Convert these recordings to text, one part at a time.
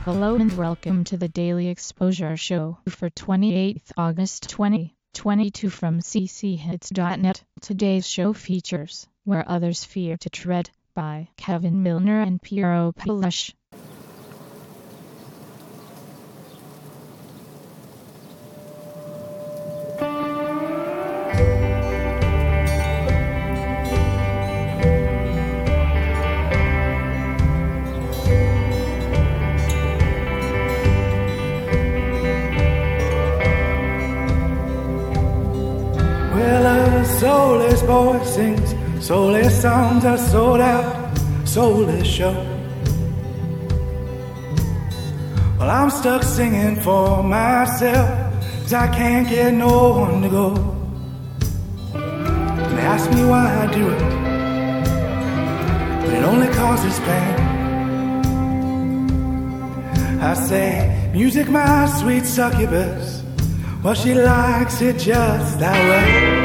Hello and welcome to the Daily Exposure Show for 28th August 2022 from cchits.net. Today's show features Where Others Fear to Tread by Kevin Milner and Piero Palush. Soulless boy sings soulless songs, a sold out, soulless show. Well, I'm stuck singing for myself, 'cause I can't get no one to go. And they ask me why I do it, but it only causes pain. I say, music my sweet succubus, well, she likes it just that way.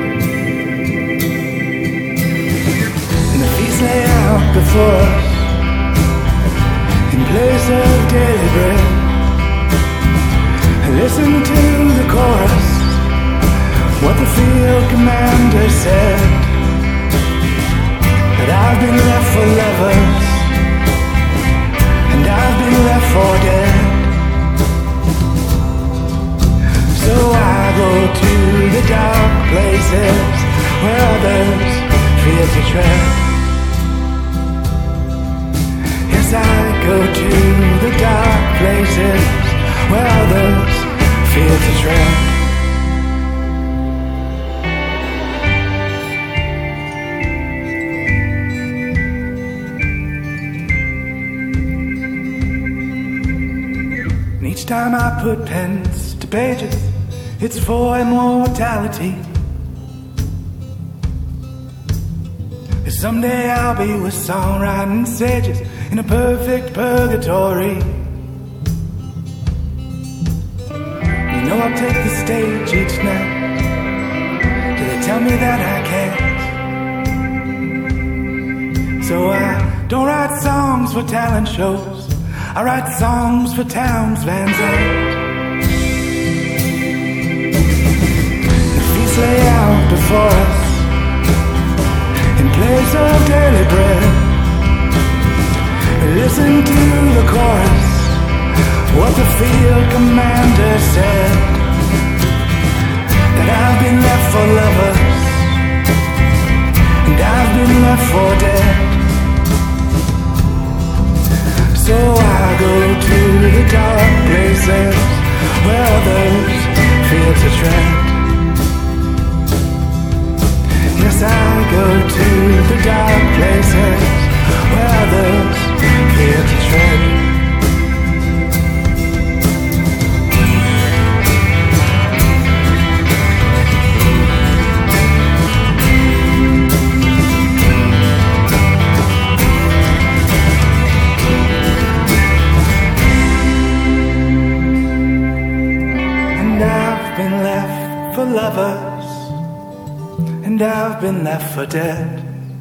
Lay out before us in place of daily bread, and listen to the chorus, what the field commander said, that I've been left for lovers and I've been left for dead. So I go to the dark places where others fear to tread. I go to the dark places where others fear to tread. And each time I put pens to pages, it's for immortality. Someday I'll be with songwriting sages in a perfect purgatory. You know I'll take the stage each night till they tell me that I can't. So I don't write songs for talent shows, I write songs for Townes Van Zandt. The feast lay out before us in place of daily bread. Listen to the chorus, what the field commander said, that I've been left for lovers and I've been left for dead. So I go to the dark places where others fear to tread. Yes, I go to the dark places where others fear to tread. And I've been left for lovers and I've been left for dead.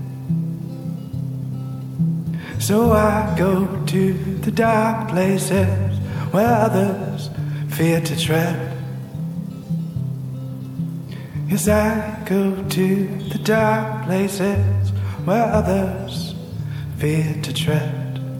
So I go to the dark places where others fear to tread. Yes, I go to the dark places where others fear to tread.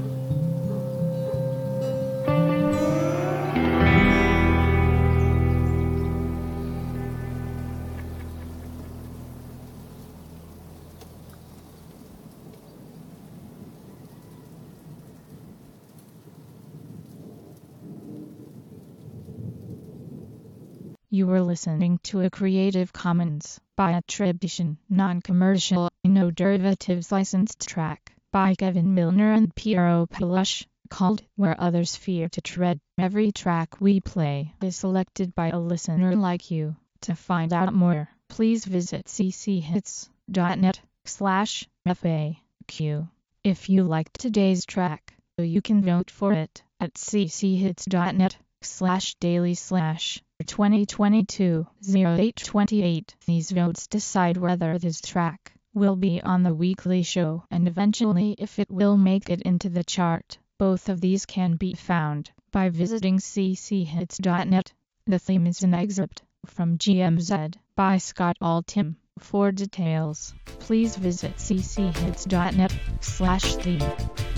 You were listening to a Creative Commons by attribution, non-commercial, no derivatives licensed track by Kevin Milner and Piero Palush, called Where Others Fear to Tread. Every track we play is selected by a listener like you. To find out more, please visit cchits.net/FAQ. If you liked today's track, you can vote for it at cchits.net/daily/2022-0828. These votes decide whether this track will be on the weekly show and eventually if it will make it into the chart. Both of these can be found by visiting cchits.net. The theme is an excerpt from GMZ by Scott Altham. For details, please visit cchits.net/theme.